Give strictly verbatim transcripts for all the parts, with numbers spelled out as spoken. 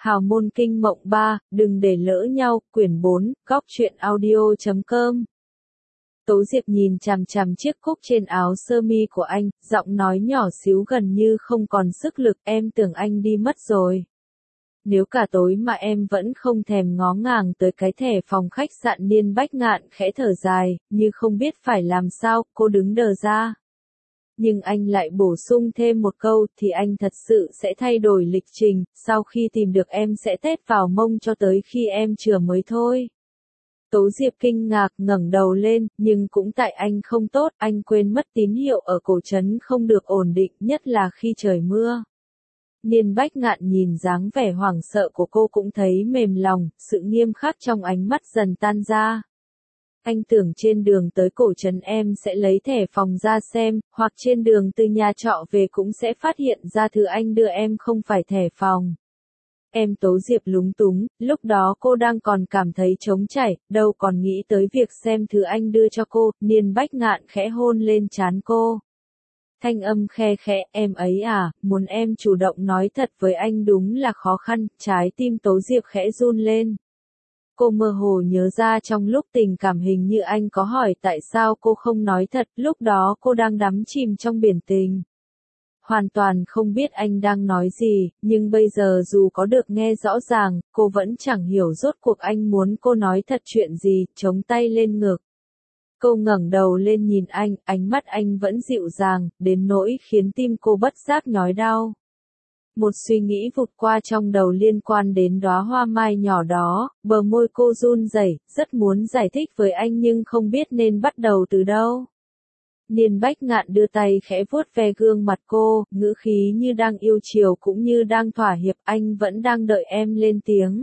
Hào môn kinh mộng ba, đừng để lỡ nhau, quyển bốn, góc truyện audio chấm com. Tố Diệp nhìn chằm chằm chiếc cúc trên áo sơ mi của anh, giọng nói nhỏ xíu gần như không còn sức lực, em tưởng anh đi mất rồi. Nếu cả tối mà em vẫn không thèm ngó ngàng tới cái thẻ phòng khách sạn Niên Bách Ngạn khẽ thở dài, như không biết phải làm sao, cô đứng đờ ra. Nhưng anh lại bổ sung thêm một câu, thì anh thật sự sẽ thay đổi lịch trình, sau khi tìm được em sẽ tết vào mông cho tới khi em chừa mới thôi. Tố Diệp kinh ngạc ngẩng đầu lên, nhưng cũng tại anh không tốt, anh quên mất tín hiệu ở cổ trấn không được ổn định, nhất là khi trời mưa. Niên Bách Ngạn nhìn dáng vẻ hoảng sợ của cô cũng thấy mềm lòng, sự nghiêm khắc trong ánh mắt dần tan ra. Anh tưởng trên đường tới cổ trấn em sẽ lấy thẻ phòng ra xem, hoặc trên đường từ nhà trọ về cũng sẽ phát hiện ra thứ anh đưa em không phải thẻ phòng. Em Tố Diệp lúng túng, lúc đó cô đang còn cảm thấy trống trải, đâu còn nghĩ tới việc xem thứ anh đưa cho cô. Niên Bách Ngạn khẽ hôn lên trán cô. Thanh âm khe khẽ, em ấy à, muốn em chủ động nói thật với anh đúng là khó khăn, trái tim Tố Diệp khẽ run lên. Cô mơ hồ nhớ ra trong lúc tình cảm hình như anh có hỏi tại sao cô không nói thật, lúc đó cô đang đắm chìm trong biển tình. Hoàn toàn không biết anh đang nói gì, nhưng bây giờ dù có được nghe rõ ràng, cô vẫn chẳng hiểu rốt cuộc anh muốn cô nói thật chuyện gì, chống tay lên ngực. Cô ngẩng đầu lên nhìn anh, ánh mắt anh vẫn dịu dàng, đến nỗi khiến tim cô bất giác nhói đau. Một suy nghĩ vụt qua trong đầu liên quan đến đóa hoa mai nhỏ đó, bờ môi cô run rẩy, rất muốn giải thích với anh nhưng không biết nên bắt đầu từ đâu. Niên Bách Ngạn đưa tay khẽ vuốt ve gương mặt cô, ngữ khí như đang yêu chiều cũng như đang thỏa hiệp, anh vẫn đang đợi em lên tiếng.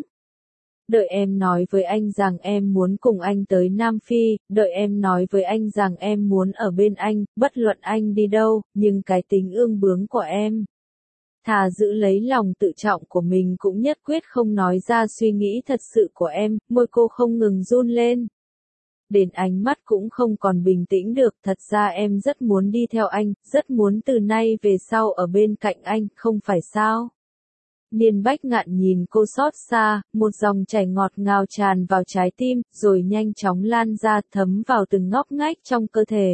Đợi em nói với anh rằng em muốn cùng anh tới Nam Phi, đợi em nói với anh rằng em muốn ở bên anh, bất luận anh đi đâu, nhưng cái tính ương bướng của em. Thà giữ lấy lòng tự trọng của mình cũng nhất quyết không nói ra suy nghĩ thật sự của em, môi cô không ngừng run lên. Đến ánh mắt cũng không còn bình tĩnh được, thật ra em rất muốn đi theo anh, rất muốn từ nay về sau ở bên cạnh anh, không phải sao? Niên Bách Ngạn nhìn cô xót xa, một dòng chảy ngọt ngào tràn vào trái tim, rồi nhanh chóng lan ra thấm vào từng ngóc ngách trong cơ thể.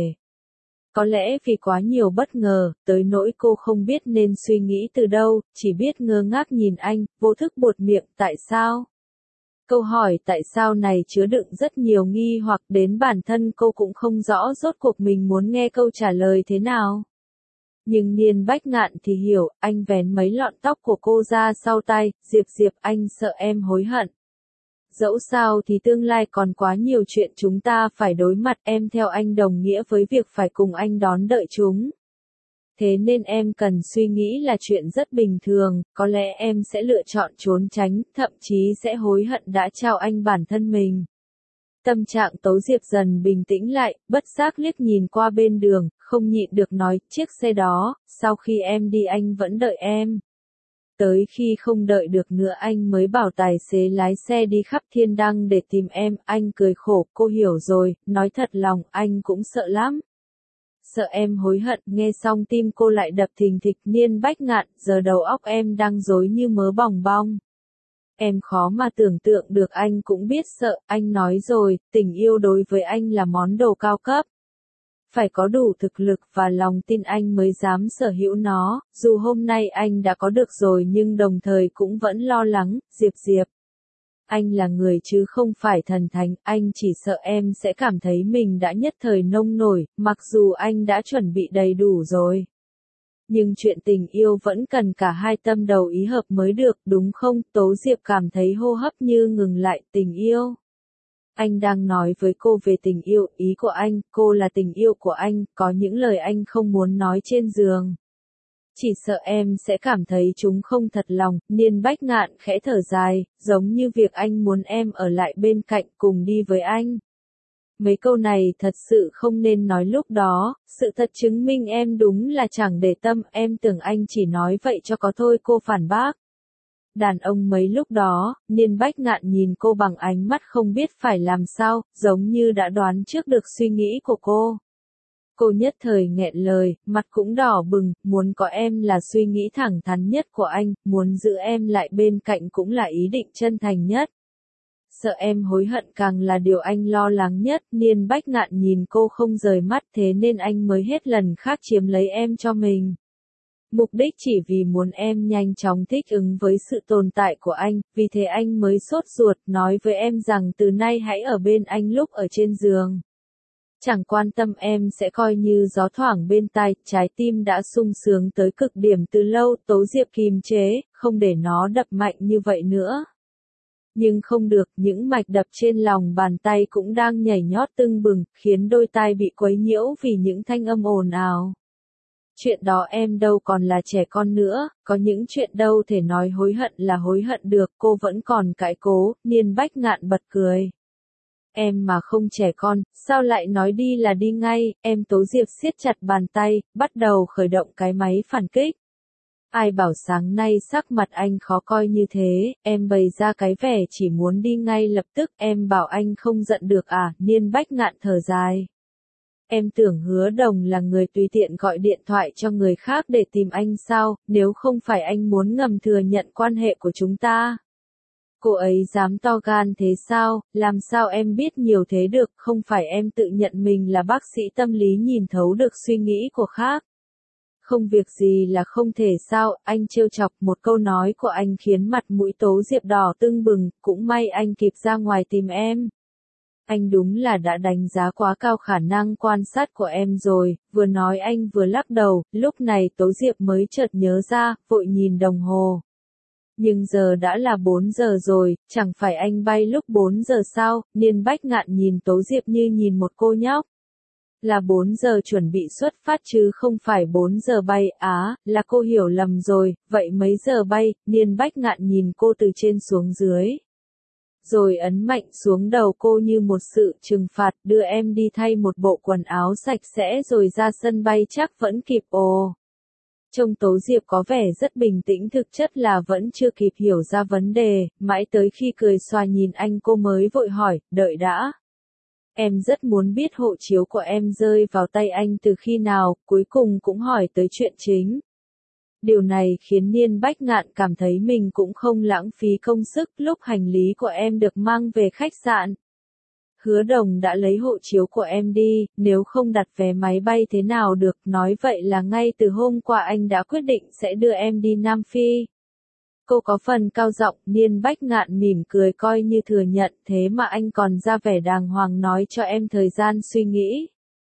Có lẽ vì quá nhiều bất ngờ, tới nỗi cô không biết nên suy nghĩ từ đâu, chỉ biết ngơ ngác nhìn anh, vô thức buột miệng, tại sao? Câu hỏi tại sao này chứa đựng rất nhiều nghi hoặc đến bản thân cô cũng không rõ rốt cuộc mình muốn nghe câu trả lời thế nào. Nhưng Niên Bách Ngạn thì hiểu, anh vén mấy lọn tóc của cô ra sau tay, Diệp Diệp anh sợ em hối hận. Dẫu sao thì tương lai còn quá nhiều chuyện chúng ta phải đối mặt, em theo anh đồng nghĩa với việc phải cùng anh đón đợi chúng. Thế nên em cần suy nghĩ là chuyện rất bình thường, có lẽ em sẽ lựa chọn trốn tránh, thậm chí sẽ hối hận đã trao anh bản thân mình. Tâm trạng Tố Diệp dần bình tĩnh lại, bất giác liếc nhìn qua bên đường, không nhịn được nói, chiếc xe đó, sau khi em đi anh vẫn đợi em. Tới khi không đợi được nữa anh mới bảo tài xế lái xe đi khắp thiên đăng để tìm em, anh cười khổ, cô hiểu rồi, nói thật lòng, anh cũng sợ lắm. Sợ em hối hận, nghe xong tim cô lại đập thình thịch. Niên Bách Ngạn, giờ đầu óc em đang rối như mớ bòng bong. Em khó mà tưởng tượng được anh cũng biết sợ, anh nói rồi, tình yêu đối với anh là món đồ cao cấp. Phải có đủ thực lực và lòng tin anh mới dám sở hữu nó, dù hôm nay anh đã có được rồi nhưng đồng thời cũng vẫn lo lắng, Diệp Diệp. Anh là người chứ không phải thần thánh, anh chỉ sợ em sẽ cảm thấy mình đã nhất thời nông nổi, mặc dù anh đã chuẩn bị đầy đủ rồi. Nhưng chuyện tình yêu vẫn cần cả hai tâm đầu ý hợp mới được, đúng không? Tố Diệp cảm thấy hô hấp như ngừng lại, tình yêu. Anh đang nói với cô về tình yêu, ý của anh, cô là tình yêu của anh, có những lời anh không muốn nói trên giường. Chỉ sợ em sẽ cảm thấy chúng không thật lòng. Niên Bách Ngạn khẽ thở dài, giống như việc anh muốn em ở lại bên cạnh cùng đi với anh. Mấy câu này thật sự không nên nói lúc đó, sự thật chứng minh em đúng là chẳng để tâm, em tưởng anh chỉ nói vậy cho có thôi, cô phản bác. Đàn ông mấy lúc đó, Niên Bách Ngạn nhìn cô bằng ánh mắt không biết phải làm sao, giống như đã đoán trước được suy nghĩ của cô. Cô nhất thời nghẹn lời, mặt cũng đỏ bừng, muốn có em là suy nghĩ thẳng thắn nhất của anh, muốn giữ em lại bên cạnh cũng là ý định chân thành nhất. Sợ em hối hận càng là điều anh lo lắng nhất, Niên Bách Ngạn nhìn cô không rời mắt, thế nên anh mới hết lần khác chiếm lấy em cho mình. Mục đích chỉ vì muốn em nhanh chóng thích ứng với sự tồn tại của anh, vì thế anh mới sốt ruột nói với em rằng từ nay hãy ở bên anh lúc ở trên giường. Chẳng quan tâm em sẽ coi như gió thoảng bên tai, trái tim đã sung sướng tới cực điểm từ lâu, Tố Diệp kìm chế, không để nó đập mạnh như vậy nữa. Nhưng không được, những mạch đập trên lòng bàn tay cũng đang nhảy nhót tưng bừng, khiến đôi tai bị quấy nhiễu vì những thanh âm ồn ào. Chuyện đó em đâu còn là trẻ con nữa, có những chuyện đâu thể nói hối hận là hối hận được, cô vẫn còn cãi cố, Niên Bách Ngạn bật cười. Em mà không trẻ con, sao lại nói đi là đi ngay, em Tố Diệp siết chặt bàn tay, bắt đầu khởi động cái máy phản kích. Ai bảo sáng nay sắc mặt anh khó coi như thế, em bày ra cái vẻ chỉ muốn đi ngay lập tức, em bảo anh không giận được à, Niên Bách Ngạn thở dài. Em tưởng Hứa Đồng là người tùy tiện gọi điện thoại cho người khác để tìm anh sao, nếu không phải anh muốn ngầm thừa nhận quan hệ của chúng ta. Cô ấy dám to gan thế sao, làm sao em biết nhiều thế được, không phải em tự nhận mình là bác sĩ tâm lý nhìn thấu được suy nghĩ của khác. Không việc gì là không thể sao, anh trêu chọc, một câu nói của anh khiến mặt mũi Tố Diệp đỏ tưng bừng, cũng may anh kịp ra ngoài tìm em. Anh đúng là đã đánh giá quá cao khả năng quan sát của em rồi, vừa nói anh vừa lắc đầu, lúc này Tố Diệp mới chợt nhớ ra, vội nhìn đồng hồ. Nhưng giờ đã là bốn giờ rồi, chẳng phải anh bay lúc bốn giờ sao, Niên Bách Ngạn nhìn Tố Diệp như nhìn một cô nhóc. Là bốn giờ chuẩn bị xuất phát chứ không phải bốn giờ bay, á, là cô hiểu lầm rồi, vậy mấy giờ bay, Niên Bách Ngạn nhìn cô từ trên xuống dưới. Rồi ấn mạnh xuống đầu cô như một sự trừng phạt, đưa em đi thay một bộ quần áo sạch sẽ rồi ra sân bay chắc vẫn kịp ồ. Trông Tố Diệp có vẻ rất bình tĩnh, thực chất là vẫn chưa kịp hiểu ra vấn đề, mãi tới khi cười xòa nhìn anh cô mới vội hỏi, đợi đã. Em rất muốn biết hộ chiếu của em rơi vào tay anh từ khi nào, cuối cùng cũng hỏi tới chuyện chính. Điều này khiến Niên Bách Ngạn cảm thấy mình cũng không lãng phí công sức lúc hành lý của em được mang về khách sạn. Hứa Đồng đã lấy hộ chiếu của em đi, nếu không đặt vé máy bay thế nào được, nói vậy là ngay từ hôm qua anh đã quyết định sẽ đưa em đi Nam Phi. Cô có phần cao giọng, Niên Bách Ngạn mỉm cười coi như thừa nhận, thế mà anh còn ra vẻ đàng hoàng nói cho em thời gian suy nghĩ.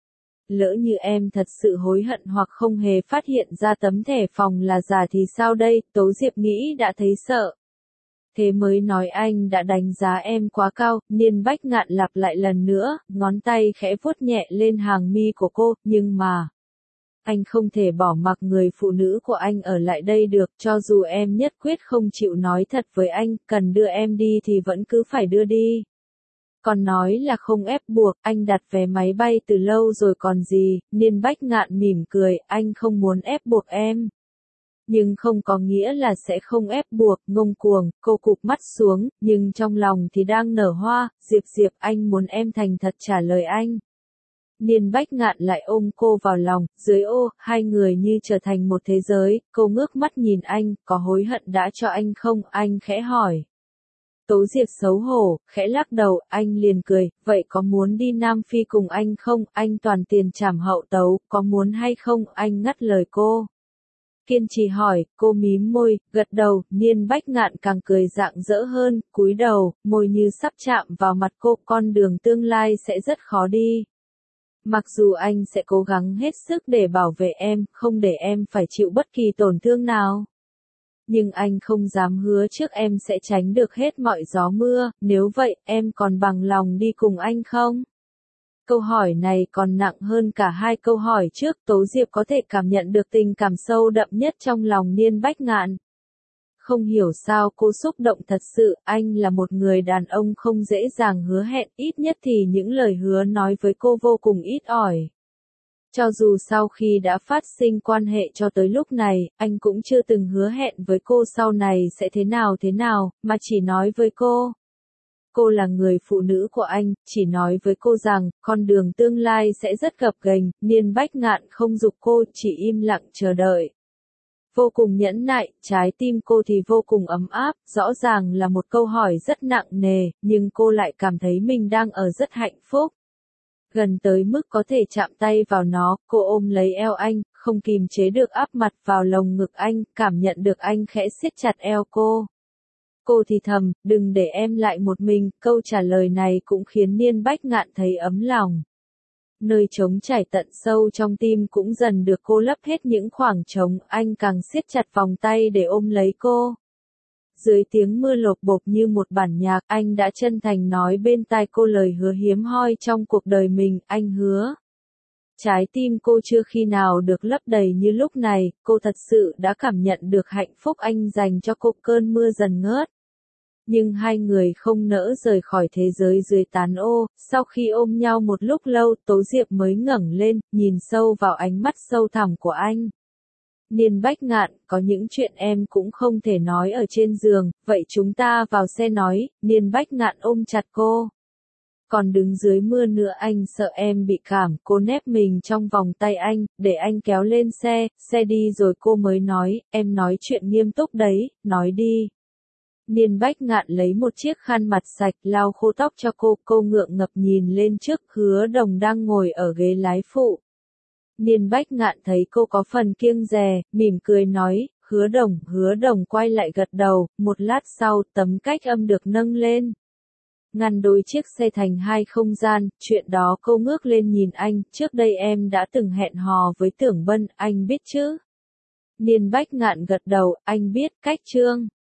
Lỡ như em thật sự hối hận hoặc không hề phát hiện ra tấm thẻ phòng là giả thì sao đây, Tố Diệp nghĩ đã thấy sợ. Thế mới nói anh đã đánh giá em quá cao, Niên Bách Ngạn lặp lại lần nữa, ngón tay khẽ vuốt nhẹ lên hàng mi của cô, nhưng mà... Anh không thể bỏ mặc người phụ nữ của anh ở lại đây được, cho dù em nhất quyết không chịu nói thật với anh, cần đưa em đi thì vẫn cứ phải đưa đi. Còn nói là không ép buộc, anh đặt vé máy bay từ lâu rồi còn gì, Niên Bách Ngạn mỉm cười, anh không muốn ép buộc em. Nhưng không có nghĩa là sẽ không ép buộc, ngông cuồng, cô cụp mắt xuống, nhưng trong lòng thì đang nở hoa, Diệp Diệp anh muốn em thành thật trả lời anh. Niên Bách Ngạn lại ôm cô vào lòng, dưới ô, hai người như trở thành một thế giới, cô ngước mắt nhìn anh, có hối hận đã cho anh không, anh khẽ hỏi. Tố Diệp xấu hổ, khẽ lắc đầu, anh liền cười, vậy có muốn đi Nam Phi cùng anh không, anh toàn tiền trảm hậu tấu, có muốn hay không, anh ngắt lời cô. Kiên trì hỏi, cô mím môi, gật đầu, Niên Bách Ngạn càng cười rạng rỡ hơn, cúi đầu, môi như sắp chạm vào mặt cô, con đường tương lai sẽ rất khó đi. Mặc dù anh sẽ cố gắng hết sức để bảo vệ em, không để em phải chịu bất kỳ tổn thương nào. Nhưng anh không dám hứa trước em sẽ tránh được hết mọi gió mưa, nếu vậy, em còn bằng lòng đi cùng anh không? Câu hỏi này còn nặng hơn cả hai câu hỏi trước, Tố Diệp có thể cảm nhận được tình cảm sâu đậm nhất trong lòng Niên Bách Ngạn. Không hiểu sao cô xúc động thật sự, anh là một người đàn ông không dễ dàng hứa hẹn, ít nhất thì những lời hứa nói với cô vô cùng ít ỏi. Cho dù sau khi đã phát sinh quan hệ cho tới lúc này, anh cũng chưa từng hứa hẹn với cô sau này sẽ thế nào thế nào, mà chỉ nói với cô. cô là người phụ nữ của anh, chỉ nói với cô rằng, con đường tương lai sẽ rất gập ghềnh, Niên Bách Ngạn không giục cô, chỉ im lặng chờ đợi. Vô cùng nhẫn nại, trái tim cô thì vô cùng ấm áp, rõ ràng là một câu hỏi rất nặng nề, nhưng cô lại cảm thấy mình đang ở rất hạnh phúc. Gần tới mức có thể chạm tay vào nó, cô ôm lấy eo anh, không kìm chế được áp mặt vào lồng ngực anh, cảm nhận được anh khẽ siết chặt eo cô. Cô thì thầm, đừng để em lại một mình, câu trả lời này cũng khiến Niên Bách Ngạn thấy ấm lòng. Nơi trống trải tận sâu trong tim cũng dần được cô lấp hết những khoảng trống, anh càng siết chặt vòng tay để ôm lấy cô. Dưới tiếng mưa lộp bộp như một bản nhạc, anh đã chân thành nói bên tai cô lời hứa hiếm hoi trong cuộc đời mình, anh hứa. Trái tim cô chưa khi nào được lấp đầy như lúc này, cô thật sự đã cảm nhận được hạnh phúc anh dành cho cô. Cơn mưa dần ngớt. Nhưng hai người không nỡ rời khỏi thế giới dưới tán ô, sau khi ôm nhau một lúc lâu, Tố Diệp mới ngẩng lên, nhìn sâu vào ánh mắt sâu thẳm của anh. Niên Bách Ngạn, có những chuyện em cũng không thể nói ở trên giường, vậy chúng ta vào xe nói, Niên Bách Ngạn ôm chặt cô. Còn đứng dưới mưa nữa anh sợ em bị cảm, cô nép mình trong vòng tay anh, để anh kéo lên xe, xe đi rồi cô mới nói, em nói chuyện nghiêm túc đấy, nói đi. Niên Bách Ngạn lấy một chiếc khăn mặt sạch lau khô tóc cho cô, cô ngượng ngập nhìn lên trước, Hứa Đồng đang ngồi ở ghế lái phụ. Niên Bách Ngạn thấy cô có phần kiêng dè, mỉm cười nói, Hứa Đồng, Hứa Đồng quay lại gật đầu, một lát sau tấm cách âm được nâng lên. Ngăn đôi chiếc xe thành hai không gian, chuyện đó cô ngước lên nhìn anh, trước đây em đã từng hẹn hò với Tưởng Bân, anh biết chứ? Niên Bách Ngạn gật đầu, anh biết, cách chương.